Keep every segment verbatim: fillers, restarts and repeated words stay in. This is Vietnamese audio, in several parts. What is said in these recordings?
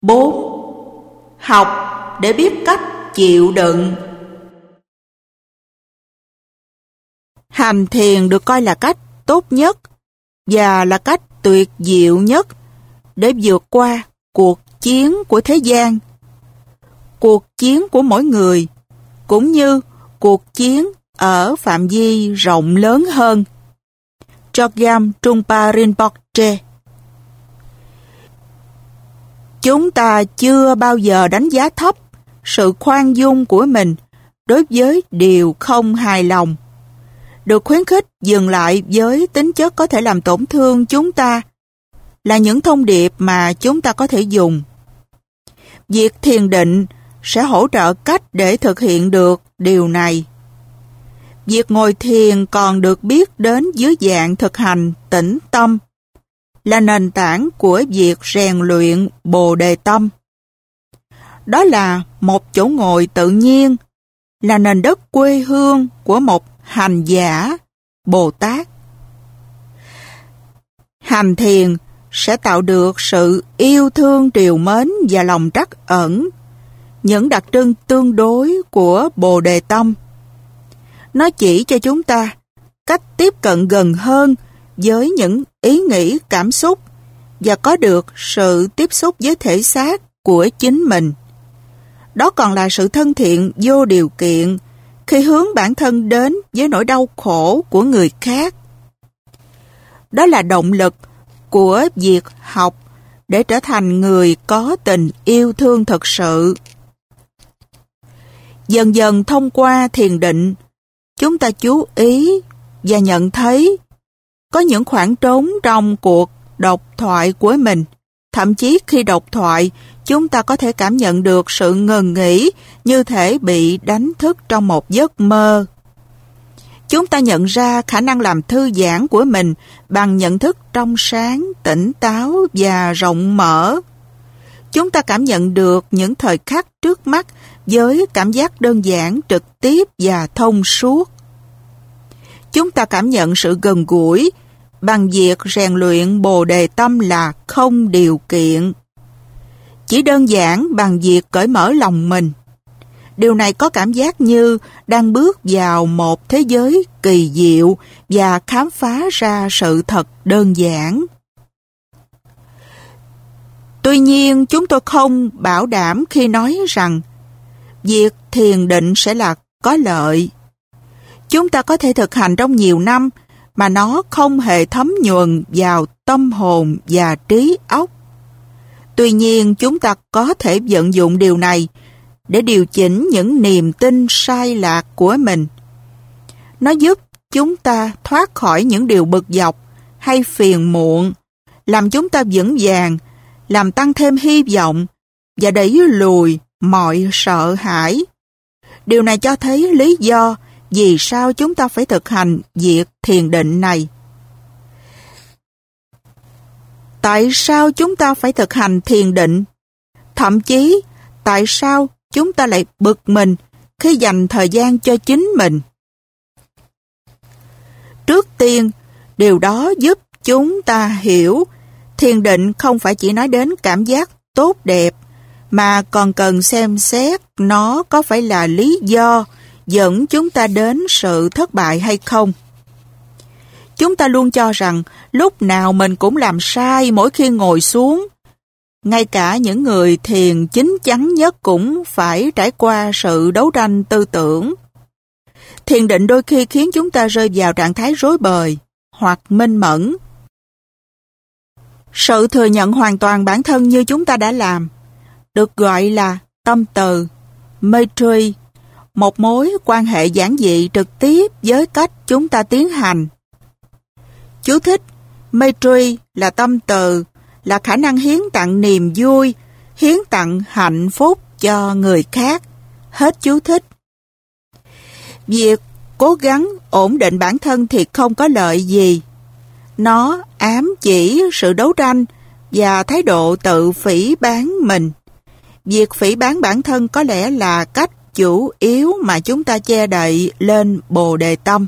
Bốn. Học để biết cách chịu đựng. Hành thiền được coi là cách tốt nhất và là cách tuyệt diệu nhất để vượt qua cuộc chiến của thế gian, cuộc chiến của mỗi người, cũng như cuộc chiến ở phạm vi rộng lớn hơn. Chogyam Trungpa Rinpoche. Chúng ta chưa bao giờ đánh giá thấp sự khoan dung của mình đối với điều không hài lòng. Được khuyến khích dừng lại với tính chất có thể làm tổn thương chúng ta là những thông điệp mà chúng ta có thể dùng. Việc thiền định sẽ hỗ trợ cách để thực hiện được điều này. Việc ngồi thiền còn được biết đến dưới dạng thực hành tĩnh tâm, là nền tảng của việc rèn luyện Bồ Đề tâm. Đó là một chỗ ngồi tự nhiên, là nền đất quê hương của một hành giả Bồ Tát. Hành thiền sẽ tạo được sự yêu thương trìu mến và lòng trắc ẩn, những đặc trưng tương đối của Bồ Đề tâm. Nó chỉ cho chúng ta cách tiếp cận gần hơn với những ý nghĩ, cảm xúc và có được sự tiếp xúc với thể xác của chính mình. Đó còn là sự thân thiện vô điều kiện khi hướng bản thân đến với nỗi đau khổ của người khác. Đó là động lực của việc học để trở thành người có tình yêu thương thực sự. Dần dần thông qua thiền định, chúng ta chú ý và nhận thấy có những khoảng trống trong cuộc độc thoại của mình. Thậm chí khi độc thoại, chúng ta có thể cảm nhận được sự ngừng nghỉ như thể bị đánh thức trong một giấc mơ. Chúng ta nhận ra khả năng làm thư giãn của mình bằng nhận thức trong sáng, tỉnh táo và rộng mở. Chúng ta cảm nhận được những thời khắc trước mắt với cảm giác đơn giản, trực tiếp và thông suốt. Chúng ta cảm nhận sự gần gũi bằng việc rèn luyện Bồ Đề tâm là không điều kiện. Chỉ đơn giản bằng việc cởi mở lòng mình. Điều này có cảm giác như đang bước vào một thế giới kỳ diệu và khám phá ra sự thật đơn giản. Tuy nhiên, chúng tôi không bảo đảm khi nói rằng việc thiền định sẽ là có lợi. Chúng ta có thể thực hành trong nhiều năm mà nó không hề thấm nhuần vào tâm hồn và trí óc. Tuy nhiên, chúng ta có thể vận dụng điều này để điều chỉnh những niềm tin sai lạc của mình. Nó giúp chúng ta thoát khỏi những điều bực dọc hay phiền muộn, làm chúng ta vững vàng, làm tăng thêm hy vọng và đẩy lùi mọi sợ hãi. Điều này cho thấy lý do vì sao chúng ta phải thực hành việc thiền định này. Tại sao chúng ta phải thực hành thiền định? Thậm chí, tại sao chúng ta lại bực mình khi dành thời gian cho chính mình? Trước tiên, điều đó giúp chúng ta hiểu thiền định không phải chỉ nói đến cảm giác tốt đẹp, mà còn cần xem xét nó có phải là lý do dẫn chúng ta đến sự thất bại hay không. Chúng ta luôn cho rằng lúc nào mình cũng làm sai mỗi khi ngồi xuống. Ngay cả những người thiền chín chắn nhất cũng phải trải qua sự đấu tranh tư tưởng. Thiền định đôi khi khiến chúng ta rơi vào trạng thái rối bời hoặc minh mẫn. Sự thừa nhận hoàn toàn bản thân như chúng ta đã làm được gọi là tâm từ, Maitri, một mối quan hệ giản dị trực tiếp với cách chúng ta tiến hành. Chú thích: Maitri là tâm từ, là khả năng hiến tặng niềm vui, hiến tặng hạnh phúc cho người khác. Hết chú thích. Việc cố gắng ổn định bản thân thì không có lợi gì. Nó ám chỉ sự đấu tranh và thái độ tự phỉ báng mình. Việc phỉ báng bản thân có lẽ là cách chủ yếu mà chúng ta che đậy lên Bồ Đề tâm.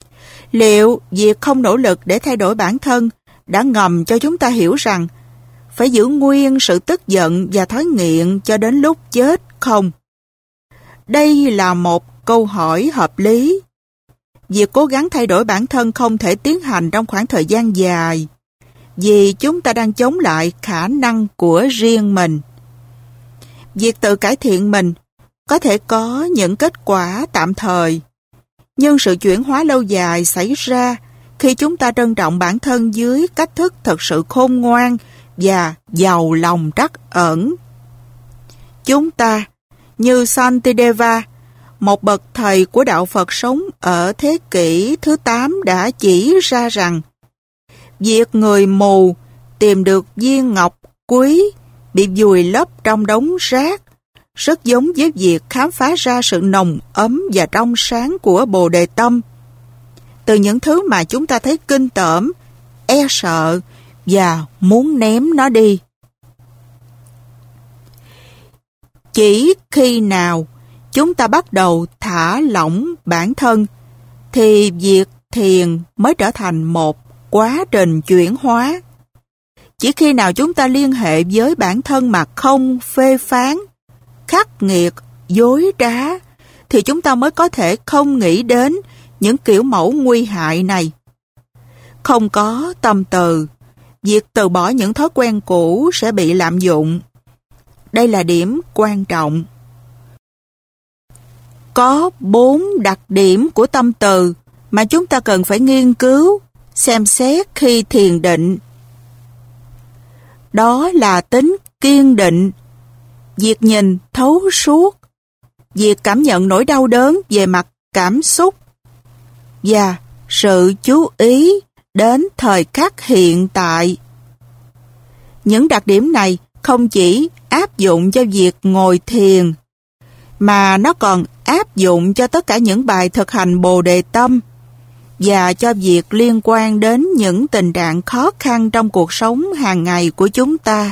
Liệu việc không nỗ lực để thay đổi bản thân đã ngầm cho chúng ta hiểu rằng phải giữ nguyên sự tức giận và thói nghiện cho đến lúc chết không? Đây là một câu hỏi hợp lý. Việc cố gắng thay đổi bản thân không thể tiến hành trong khoảng thời gian dài, vì chúng ta đang chống lại khả năng của riêng mình. Việc tự cải thiện mình có thể có những kết quả tạm thời, nhưng sự chuyển hóa lâu dài xảy ra khi chúng ta trân trọng bản thân dưới cách thức thật sự khôn ngoan và giàu lòng trắc ẩn. Chúng ta, như Shantideva, một bậc thầy của đạo Phật sống ở thế kỷ thứ tám đã chỉ ra rằng việc người mù tìm được viên ngọc quý bị vùi lấp trong đống rác rất giống với việc khám phá ra sự nồng ấm và trong sáng của Bồ Đề Tâm từ những thứ mà chúng ta thấy kinh tởm, e sợ và muốn ném nó đi. Chỉ khi nào chúng ta bắt đầu thả lỏng bản thân thì việc thiền mới trở thành một quá trình chuyển hóa. Chỉ khi nào chúng ta liên hệ với bản thân mà không phê phán, khắc nghiệt, dối trá, thì chúng ta mới có thể không nghĩ đến những kiểu mẫu nguy hại này. Không có tâm từ, việc từ bỏ những thói quen cũ sẽ bị lạm dụng. Đây là điểm quan trọng. Có bốn đặc điểm của tâm từ mà chúng ta cần phải nghiên cứu, xem xét khi thiền định. Đó là tính kiên định, việc nhìn thấu suốt, việc cảm nhận nỗi đau đớn về mặt cảm xúc và sự chú ý đến thời khắc hiện tại. Những đặc điểm này không chỉ áp dụng cho việc ngồi thiền, mà nó còn áp dụng cho tất cả những bài thực hành Bồ Đề Tâm và cho việc liên quan đến những tình trạng khó khăn trong cuộc sống hàng ngày của chúng ta.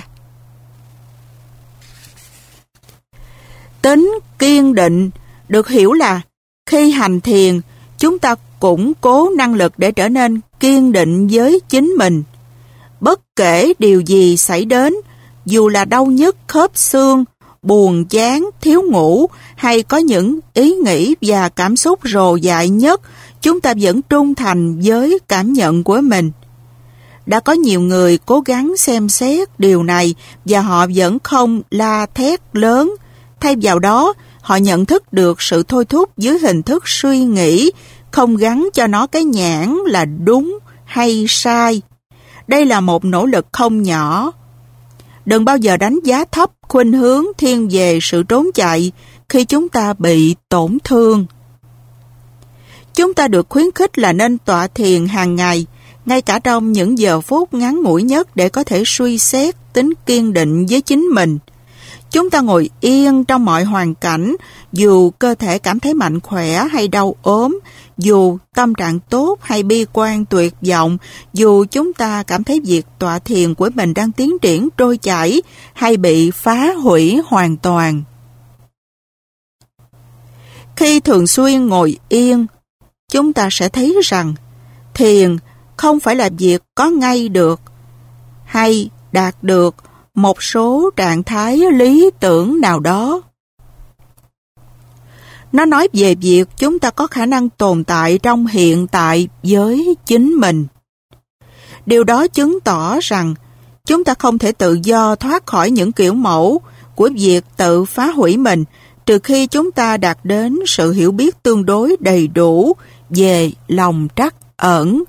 Tính kiên định được hiểu là khi hành thiền, chúng ta củng cố năng lực để trở nên kiên định với chính mình. Bất kể điều gì xảy đến, dù là đau nhức khớp xương, buồn chán, thiếu ngủ hay có những ý nghĩ và cảm xúc rồ dại nhất, chúng ta vẫn trung thành với cảm nhận của mình. Đã có nhiều người cố gắng xem xét điều này và họ vẫn không la thét lớn. Thay vào đó, họ nhận thức được sự thôi thúc dưới hình thức suy nghĩ, không gắn cho nó cái nhãn là đúng hay sai. Đây là một nỗ lực không nhỏ. Đừng bao giờ đánh giá thấp khuynh hướng thiên về sự trốn chạy khi chúng ta bị tổn thương. Chúng ta được khuyến khích là nên tọa thiền hàng ngày, ngay cả trong những giờ phút ngắn ngủi nhất để có thể suy xét tính kiên định với chính mình. Chúng ta ngồi yên trong mọi hoàn cảnh, dù cơ thể cảm thấy mạnh khỏe hay đau ốm, dù tâm trạng tốt hay bi quan tuyệt vọng, dù chúng ta cảm thấy việc tọa thiền của mình đang tiến triển trôi chảy hay bị phá hủy hoàn toàn. Khi thường xuyên ngồi yên, chúng ta sẽ thấy rằng thiền không phải là việc có ngay được hay đạt được một số trạng thái lý tưởng nào đó. Nó nói về việc chúng ta có khả năng tồn tại trong hiện tại với chính mình. Điều đó chứng tỏ rằng chúng ta không thể tự do thoát khỏi những kiểu mẫu của việc tự phá hủy mình trừ khi chúng ta đạt đến sự hiểu biết tương đối đầy đủ về lòng trắc ẩn.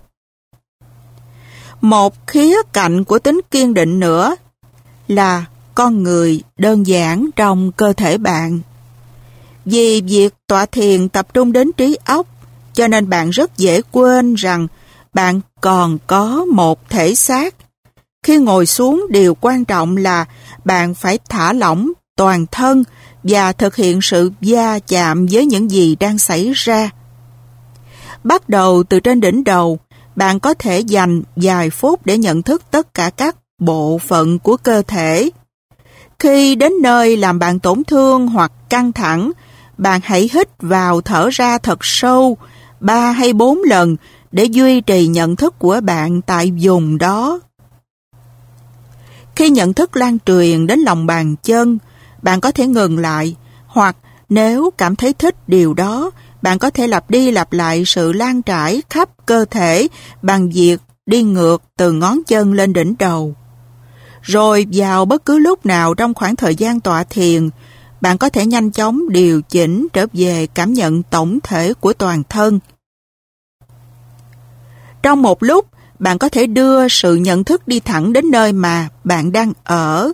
Một khía cạnh của tính kiên định nữa là con người đơn giản trong cơ thể bạn. Vì việc tọa thiền tập trung đến trí óc, cho nên bạn rất dễ quên rằng bạn còn có một thể xác. Khi ngồi xuống, điều quan trọng là bạn phải thả lỏng toàn thân và thực hiện sự va chạm với những gì đang xảy ra. Bắt đầu từ trên đỉnh đầu, bạn có thể dành vài phút để nhận thức tất cả các bộ phận của cơ thể. Khi đến nơi làm bạn tổn thương hoặc căng thẳng, bạn hãy hít vào thở ra thật sâu ba hay bốn lần để duy trì nhận thức của bạn tại vùng đó. Khi nhận thức lan truyền đến lòng bàn chân, bạn có thể ngừng lại, hoặc nếu cảm thấy thích điều đó, bạn có thể lặp đi lặp lại sự lan trải khắp cơ thể bằng việc đi ngược từ ngón chân lên đỉnh đầu. Rồi vào bất cứ lúc nào trong khoảng thời gian tọa thiền, bạn có thể nhanh chóng điều chỉnh trở về cảm nhận tổng thể của toàn thân. Trong một lúc, bạn có thể đưa sự nhận thức đi thẳng đến nơi mà bạn đang ở.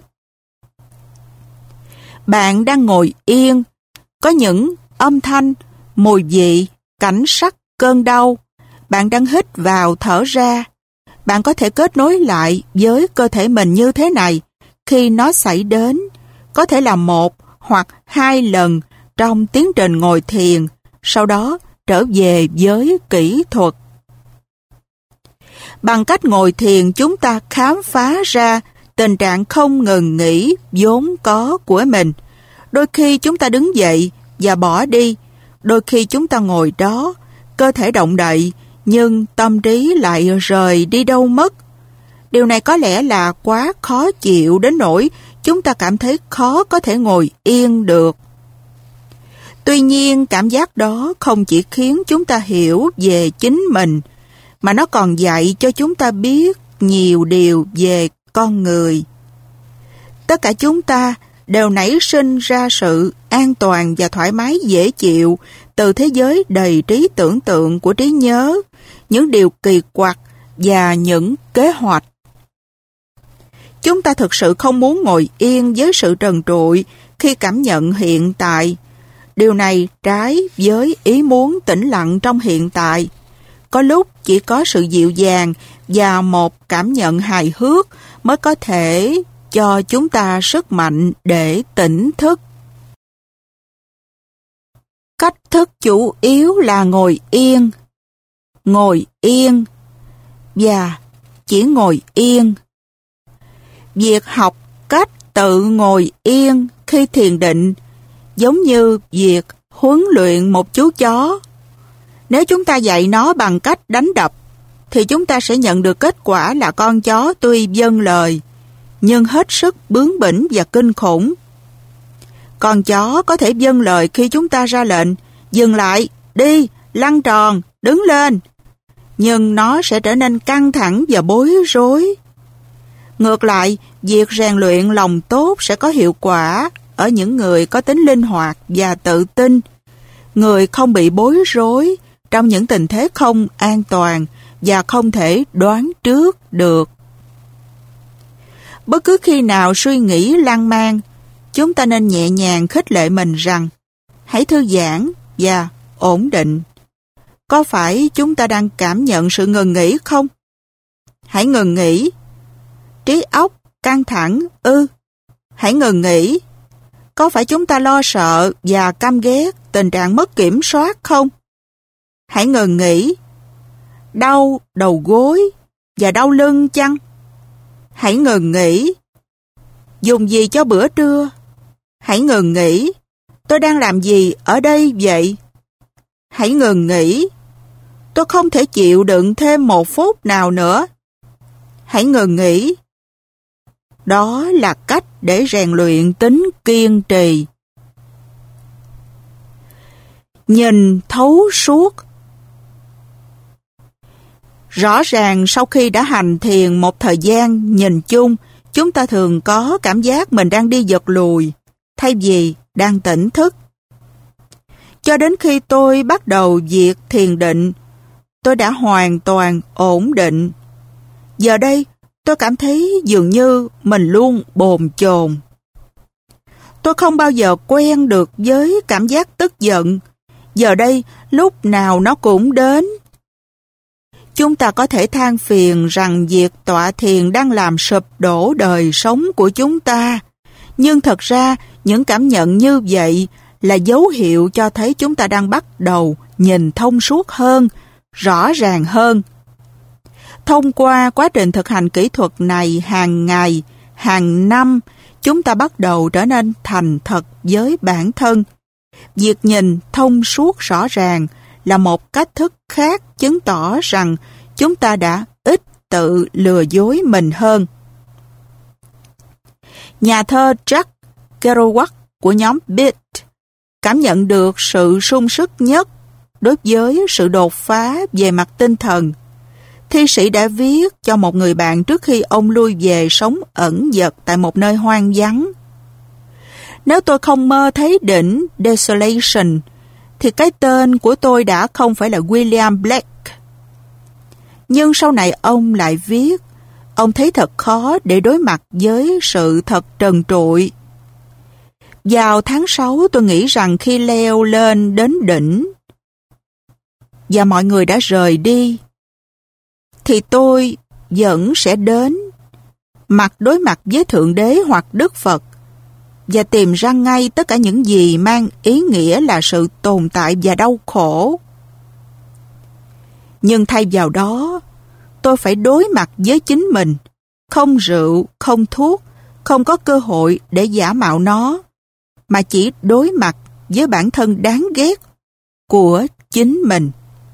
Bạn đang ngồi yên, có những âm thanh, mùi vị, cảnh sắc, cơn đau. Bạn đang hít vào thở ra. Bạn có thể kết nối lại với cơ thể mình như thế này khi nó xảy đến. Có thể là một hoặc hai lần trong tiến trình ngồi thiền, sau đó trở về với kỹ thuật. Bằng cách ngồi thiền, chúng ta khám phá ra tình trạng không ngừng nghỉ vốn có của mình. Đôi khi chúng ta đứng dậy và bỏ đi, đôi khi chúng ta ngồi đó, cơ thể động đậy, nhưng tâm trí lại rời đi đâu mất. Điều này có lẽ là quá khó chịu đến nỗi chúng ta cảm thấy khó có thể ngồi yên được. Tuy nhiên, cảm giác đó không chỉ khiến chúng ta hiểu về chính mình, mà nó còn dạy cho chúng ta biết nhiều điều về con người. Tất cả chúng ta đều nảy sinh ra sự an toàn và thoải mái dễ chịu từ thế giới đầy trí tưởng tượng của trí nhớ, những điều kỳ quặc và những kế hoạch. Chúng ta thực sự không muốn ngồi yên với sự trần trụi khi cảm nhận hiện tại. Điều này trái với ý muốn tĩnh lặng trong hiện tại. Có lúc chỉ có sự dịu dàng và một cảm nhận hài hước mới có thể cho chúng ta sức mạnh để tỉnh thức. Cách thức chủ yếu là ngồi yên, ngồi yên và chỉ ngồi yên. Việc học cách tự ngồi yên khi thiền định giống như việc huấn luyện một chú chó. Nếu chúng ta dạy nó bằng cách đánh đập, thì chúng ta sẽ nhận được kết quả là con chó tuy vâng lời, nhưng hết sức bướng bỉnh và kinh khủng. Con chó có thể vâng lời khi chúng ta ra lệnh, dừng lại, đi, lăn tròn, đứng lên. Nhưng nó sẽ trở nên căng thẳng và bối rối. Ngược lại, việc rèn luyện lòng tốt sẽ có hiệu quả ở những người có tính linh hoạt và tự tin, người không bị bối rối trong những tình thế không an toàn và không thể đoán trước được. Bất cứ khi nào suy nghĩ lan man, chúng ta nên nhẹ nhàng khích lệ mình rằng hãy thư giãn và ổn định. Có phải chúng ta đang cảm nhận sự ngừng nghỉ không? Hãy ngừng nghỉ. Trí óc căng thẳng ư? Hãy ngừng nghỉ. Có phải chúng ta lo sợ và căm ghét tình trạng mất kiểm soát không? Hãy ngừng nghỉ. Đau đầu gối và đau lưng chăng? Hãy ngừng nghỉ. Dùng gì cho bữa trưa? Hãy ngừng nghỉ. Tôi đang làm gì ở đây vậy? Hãy ngừng nghỉ. Tôi không thể chịu đựng thêm một phút nào nữa. Hãy ngừng nghỉ. Đó là cách để rèn luyện tính kiên trì. Nhìn thấu suốt. Rõ ràng sau khi đã hành thiền một thời gian nhìn chung, chúng ta thường có cảm giác mình đang đi giật lùi, thay vì đang tỉnh thức. Cho đến khi tôi bắt đầu việc thiền định, tôi đã hoàn toàn ổn định. Giờ đây, tôi cảm thấy dường như mình luôn bồn chồn. Tôi không bao giờ quen được với cảm giác tức giận. Giờ đây, lúc nào nó cũng đến. Chúng ta có thể than phiền rằng việc tọa thiền đang làm sụp đổ đời sống của chúng ta. Nhưng thật ra, những cảm nhận như vậy là dấu hiệu cho thấy chúng ta đang bắt đầu nhìn thông suốt hơn, rõ ràng hơn. Thông qua quá trình thực hành kỹ thuật này hàng ngày, hàng năm, chúng ta bắt đầu trở nên thành thật với bản thân. Việc nhìn thông suốt rõ ràng là một cách thức khác chứng tỏ rằng chúng ta đã ít tự lừa dối mình hơn. Nhà thơ Jack Kerouac của nhóm Beat cảm nhận được sự sung sức nhất đối với sự đột phá về mặt tinh thần. Thi sĩ đã viết cho một người bạn trước khi ông lui về sống ẩn dật tại một nơi hoang vắng. Nếu tôi không mơ thấy đỉnh Desolation, thì cái tên của tôi đã không phải là William Blake. Nhưng sau này ông lại viết, ông thấy thật khó để đối mặt với sự thật trần trụi. Vào tháng sáu tôi nghĩ rằng khi leo lên đến đỉnh và mọi người đã rời đi, thì tôi vẫn sẽ đến mặt đối mặt với Thượng Đế hoặc Đức Phật và tìm ra ngay tất cả những gì mang ý nghĩa là sự tồn tại và đau khổ. Nhưng thay vào đó, tôi phải đối mặt với chính mình, không rượu, không thuốc, không có cơ hội để giả mạo nó, mà chỉ đối mặt với bản thân đáng ghét của chính mình.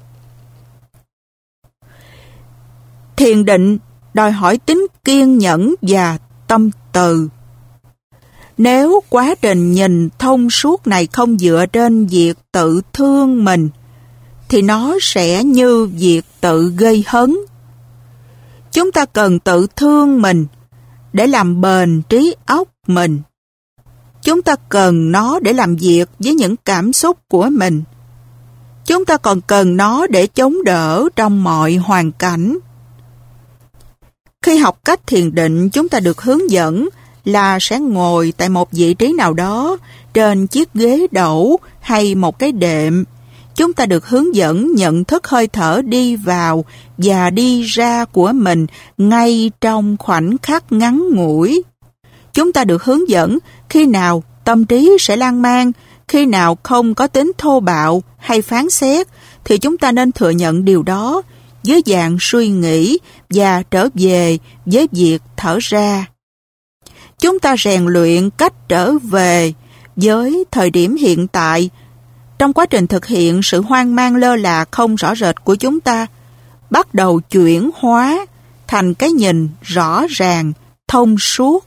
Thiền định đòi hỏi tính kiên nhẫn và tâm từ. Nếu quá trình nhìn thông suốt này không dựa trên việc tự thương mình, thì nó sẽ như việc tự gây hấn. Chúng ta cần tự thương mình để làm bền trí óc mình. Chúng ta cần nó để làm việc với những cảm xúc của mình. Chúng ta còn cần nó để chống đỡ trong mọi hoàn cảnh. Khi học cách thiền định, chúng ta được hướng dẫn là sẽ ngồi tại một vị trí nào đó, trên chiếc ghế đẩu hay một cái đệm. Chúng ta được hướng dẫn nhận thức hơi thở đi vào và đi ra của mình ngay trong khoảnh khắc ngắn ngủi. Chúng ta được hướng dẫn khi nào tâm trí sẽ lan man, khi nào không có tính thô bạo hay phán xét, thì chúng ta nên thừa nhận điều đó với dạng suy nghĩ và trở về với việc thở ra. Chúng ta rèn luyện cách trở về với thời điểm hiện tại. Trong quá trình thực hiện, sự hoang mang lơ là không rõ rệt của chúng ta bắt đầu chuyển hóa thành cái nhìn rõ ràng, thông suốt.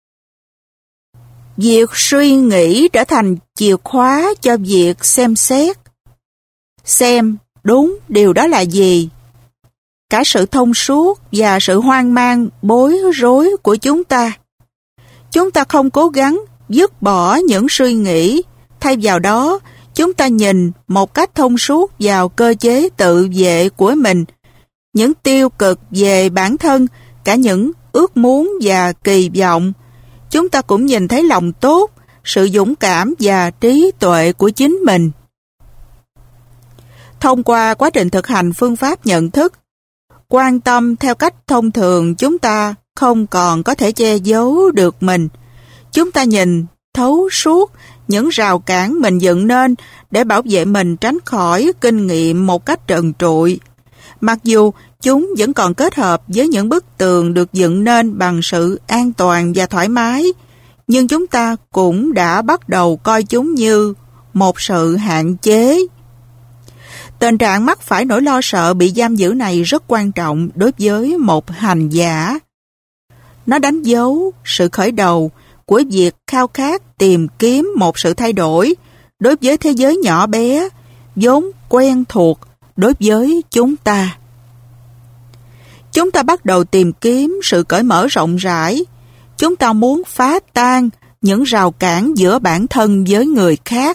Việc suy nghĩ trở thành chìa khóa cho việc xem xét. Xem đúng điều đó là gì. Cả sự thông suốt và sự hoang mang, bối rối của chúng ta. Chúng ta không cố gắng dứt bỏ những suy nghĩ, thay vào đó, chúng ta nhìn một cách thông suốt vào cơ chế tự vệ của mình, những tiêu cực về bản thân, cả những ước muốn và kỳ vọng. Chúng ta cũng nhìn thấy lòng tốt, sự dũng cảm và trí tuệ của chính mình. Thông qua quá trình thực hành phương pháp nhận thức, quan tâm theo cách thông thường, chúng ta không còn có thể che giấu được mình. Chúng ta nhìn thấu suốt những rào cản mình dựng nên để bảo vệ mình tránh khỏi kinh nghiệm một cách trần trụi. Mặc dù chúng vẫn còn kết hợp với những bức tường được dựng nên bằng sự an toàn và thoải mái, nhưng chúng ta cũng đã bắt đầu coi chúng như một sự hạn chế. Tình trạng mắc phải nỗi lo sợ bị giam giữ này rất quan trọng đối với một hành giả. Nó đánh dấu sự khởi đầu của việc khao khát tìm kiếm một sự thay đổi đối với thế giới nhỏ bé, vốn quen thuộc đối với chúng ta. Chúng ta bắt đầu tìm kiếm sự cởi mở rộng rãi. Chúng ta muốn phá tan những rào cản giữa bản thân với người khác.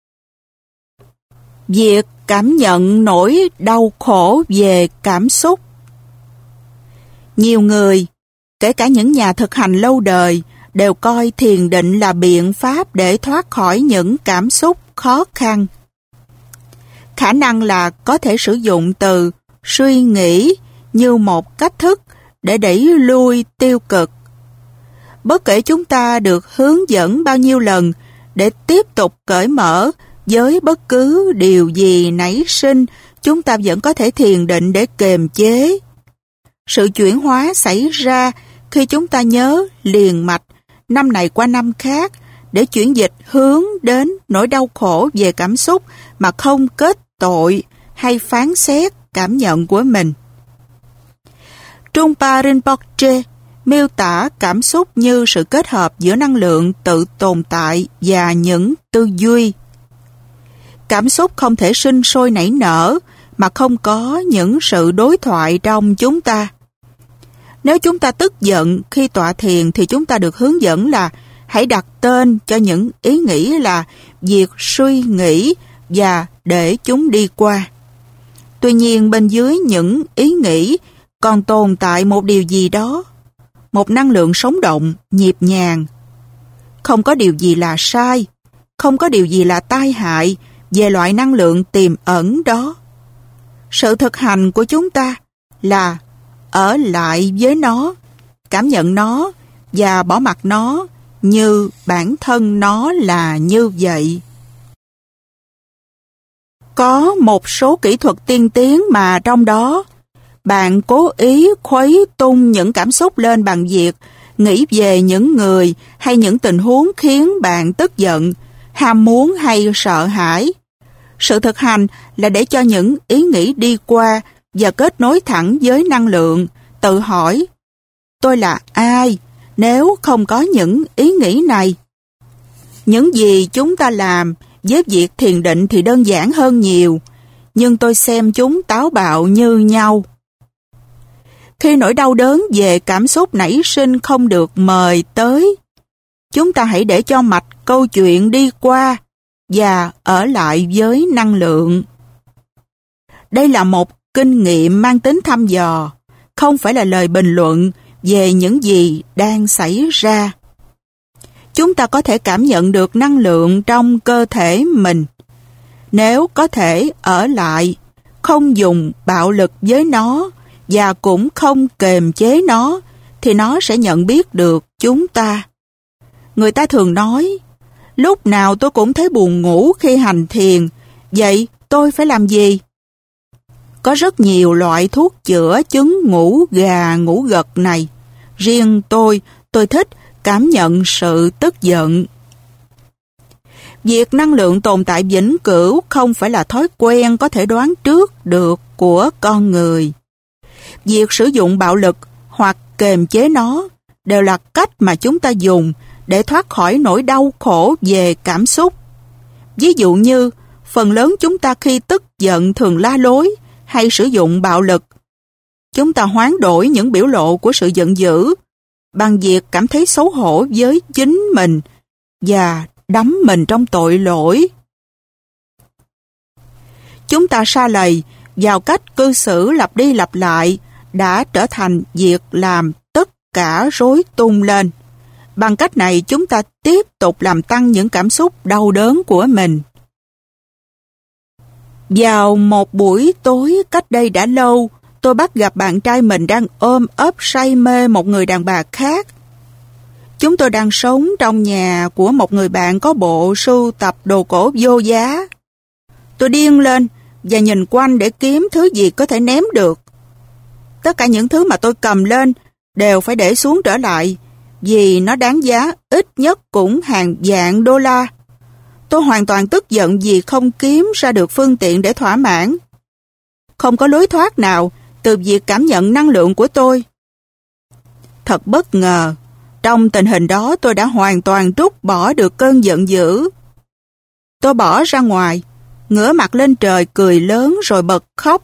Việc cảm nhận nỗi đau khổ về cảm xúc. Nhiều người, kể cả những nhà thực hành lâu đời, đều coi thiền định là biện pháp để thoát khỏi những cảm xúc khó khăn. Khả năng là có thể sử dụng từ suy nghĩ như một cách thức để đẩy lui tiêu cực. Bất kể chúng ta được hướng dẫn bao nhiêu lần để tiếp tục cởi mở với bất cứ điều gì nảy sinh, chúng ta vẫn có thể thiền định để kiềm chế. Sự chuyển hóa xảy ra khi chúng ta nhớ liền mạch năm này qua năm khác để chuyển dịch hướng đến nỗi đau khổ về cảm xúc mà không kết tội hay phán xét cảm nhận của mình. Trungpa Rinpoche miêu tả cảm xúc như sự kết hợp giữa năng lượng tự tồn tại và những tư duy. Cảm xúc không thể sinh sôi nảy nở mà không có những sự đối thoại trong chúng ta. Nếu chúng ta tức giận khi tọa thiền thì chúng ta được hướng dẫn là hãy đặt tên cho những ý nghĩ là việc suy nghĩ và để chúng đi qua. Tuy nhiên bên dưới những ý nghĩ còn tồn tại một điều gì đó, một năng lượng sống động, nhịp nhàng. Không có điều gì là sai, không có điều gì là tai hại về loại năng lượng tiềm ẩn đó. Sự thực hành của chúng ta là ở lại với nó, cảm nhận nó và bỏ mặc nó như bản thân nó là như vậy. Có một số kỹ thuật tiên tiến mà trong đó bạn cố ý khuấy tung những cảm xúc lên bằng việc nghĩ về những người hay những tình huống khiến bạn tức giận, ham muốn hay sợ hãi. Sự thực hành là để cho những ý nghĩ đi qua và kết nối thẳng với năng lượng, tự hỏi, tôi là ai nếu không có những ý nghĩ này? Những gì chúng ta làm với việc thiền định thì đơn giản hơn nhiều, nhưng tôi xem chúng táo bạo như nhau. Khi nỗi đau đớn về cảm xúc nảy sinh không được mời tới, chúng ta hãy để cho mạch câu chuyện đi qua và ở lại với năng lượng. Đây là một kinh nghiệm mang tính thăm dò, không phải là lời bình luận về những gì đang xảy ra. Chúng ta có thể cảm nhận được năng lượng trong cơ thể mình. Nếu có thể ở lại, không dùng bạo lực với nó và cũng không kềm chế nó, thì nó sẽ nhận biết được chúng ta. Người ta thường nói, lúc nào tôi cũng thấy buồn ngủ khi hành thiền, vậy tôi phải làm gì? Có rất nhiều loại thuốc chữa chứng ngủ gà ngủ gật này. Riêng tôi, tôi thích cảm nhận sự tức giận. Việc năng lượng tồn tại vĩnh cửu không phải là thói quen có thể đoán trước được của con người. Việc sử dụng bạo lực hoặc kềm chế nó đều là cách mà chúng ta dùng để thoát khỏi nỗi đau khổ về cảm xúc. Ví dụ như, phần lớn chúng ta khi tức giận thường la lối hay sử dụng bạo lực. Chúng ta hoán đổi những biểu lộ của sự giận dữ bằng việc cảm thấy xấu hổ với chính mình và đắm mình trong tội lỗi. Chúng ta sa lầy vào cách cư xử lặp đi lặp lại đã trở thành việc làm tất cả rối tung lên. Bằng cách này chúng ta tiếp tục làm tăng những cảm xúc đau đớn của mình. Vào một buổi tối cách đây đã lâu, tôi bắt gặp bạn trai mình đang ôm ấp say mê một người đàn bà khác. Chúng tôi đang sống trong nhà của một người bạn có bộ sưu tập đồ cổ vô giá. Tôi điên lên và nhìn quanh để kiếm thứ gì có thể ném được. Tất cả những thứ mà tôi cầm lên đều phải để xuống trở lại, vì nó đáng giá ít nhất cũng hàng vạn đô la. Tôi hoàn toàn tức giận vì không kiếm ra được phương tiện để thỏa mãn. Không có lối thoát nào từ việc cảm nhận năng lượng của tôi. Thật bất ngờ, trong tình hình đó tôi đã hoàn toàn trút bỏ được cơn giận dữ. Tôi bỏ ra ngoài, ngửa mặt lên trời cười lớn rồi bật khóc.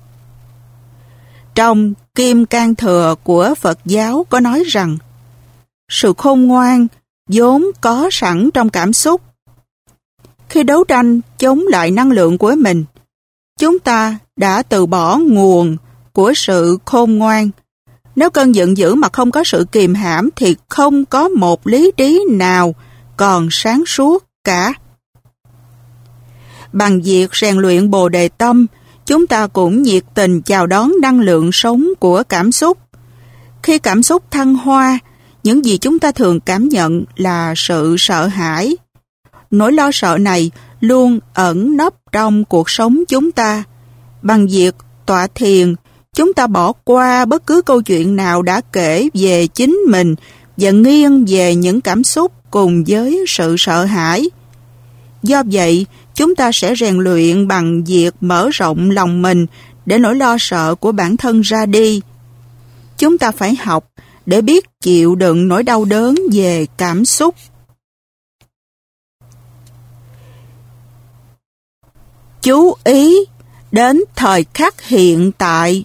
Trong Kim Cang Thừa của Phật giáo có nói rằng, sự khôn ngoan vốn có sẵn trong cảm xúc. Khi đấu tranh chống lại năng lượng của mình, chúng ta đã từ bỏ nguồn của sự khôn ngoan. Nếu cơn giận dữ mà không có sự kìm hãm thì không có một lý trí nào còn sáng suốt cả. Bằng việc rèn luyện Bồ Đề Tâm, chúng ta cũng nhiệt tình chào đón năng lượng sống của cảm xúc. Khi cảm xúc thăng hoa, những gì chúng ta thường cảm nhận là sự sợ hãi. Nỗi lo sợ này luôn ẩn nấp trong cuộc sống chúng ta. Bằng việc tọa thiền, chúng ta bỏ qua bất cứ câu chuyện nào đã kể về chính mình và nghiêng về những cảm xúc cùng với sự sợ hãi. Do vậy, chúng ta sẽ rèn luyện bằng việc mở rộng lòng mình để nỗi lo sợ của bản thân ra đi. Chúng ta phải học để biết chịu đựng nỗi đau đớn về cảm xúc. Chú ý đến thời khắc hiện tại.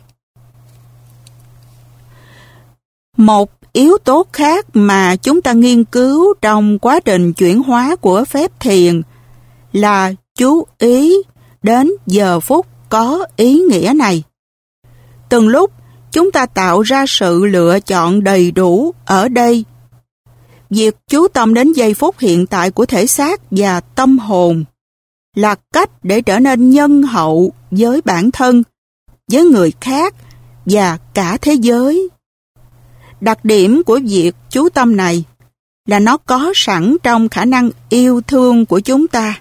Một yếu tố khác mà chúng ta nghiên cứu trong quá trình chuyển hóa của phép thiền là chú ý đến giờ phút có ý nghĩa này. Từng lúc chúng ta tạo ra sự lựa chọn đầy đủ ở đây. Việc chú tâm đến giây phút hiện tại của thể xác và tâm hồn là cách để trở nên nhân hậu với bản thân, với người khác và cả thế giới. Đặc điểm của việc chú tâm này là nó có sẵn trong khả năng yêu thương của chúng ta.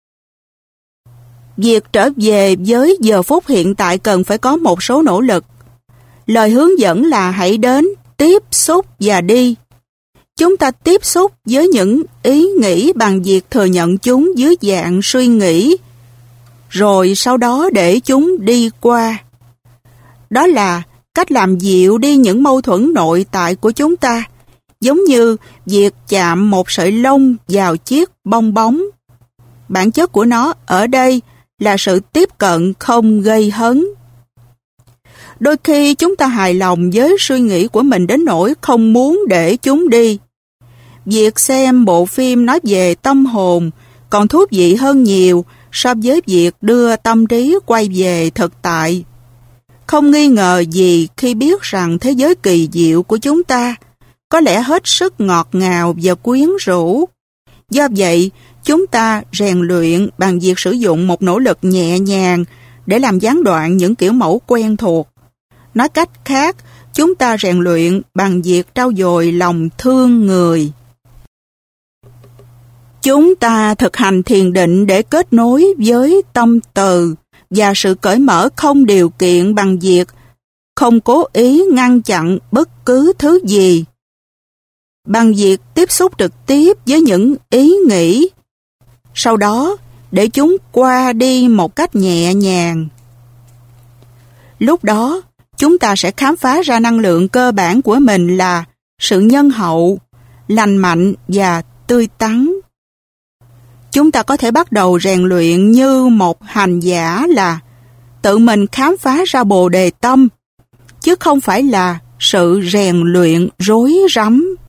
Việc trở về với giờ phút hiện tại cần phải có một số nỗ lực. Lời hướng dẫn là hãy đến, tiếp xúc và đi. Chúng ta tiếp xúc với những ý nghĩ bằng việc thừa nhận chúng dưới dạng suy nghĩ, rồi sau đó để chúng đi qua. Đó là cách làm dịu đi những mâu thuẫn nội tại của chúng ta, giống như việc chạm một sợi lông vào chiếc bong bóng. Bản chất của nó ở đây là sự tiếp cận không gây hấn. Đôi khi chúng ta hài lòng với suy nghĩ của mình đến nỗi không muốn để chúng đi. Việc xem bộ phim nói về tâm hồn còn thú vị hơn nhiều so với việc đưa tâm trí quay về thực tại. Không nghi ngờ gì khi biết rằng thế giới kỳ diệu của chúng ta có lẽ hết sức ngọt ngào và quyến rũ. Do vậy, chúng ta rèn luyện bằng việc sử dụng một nỗ lực nhẹ nhàng để làm gián đoạn những kiểu mẫu quen thuộc. Nói cách khác, chúng ta rèn luyện bằng việc trau dồi lòng thương người. Chúng ta thực hành thiền định để kết nối với tâm từ và sự cởi mở không điều kiện bằng việc không cố ý ngăn chặn bất cứ thứ gì. Bằng việc tiếp xúc trực tiếp với những ý nghĩ, sau đó để chúng qua đi một cách nhẹ nhàng. Lúc đó, chúng ta sẽ khám phá ra năng lượng cơ bản của mình là sự nhân hậu, lành mạnh và tươi tắn. Chúng ta có thể bắt đầu rèn luyện như một hành giả là tự mình khám phá ra bồ đề tâm, chứ không phải là sự rèn luyện rối rắm.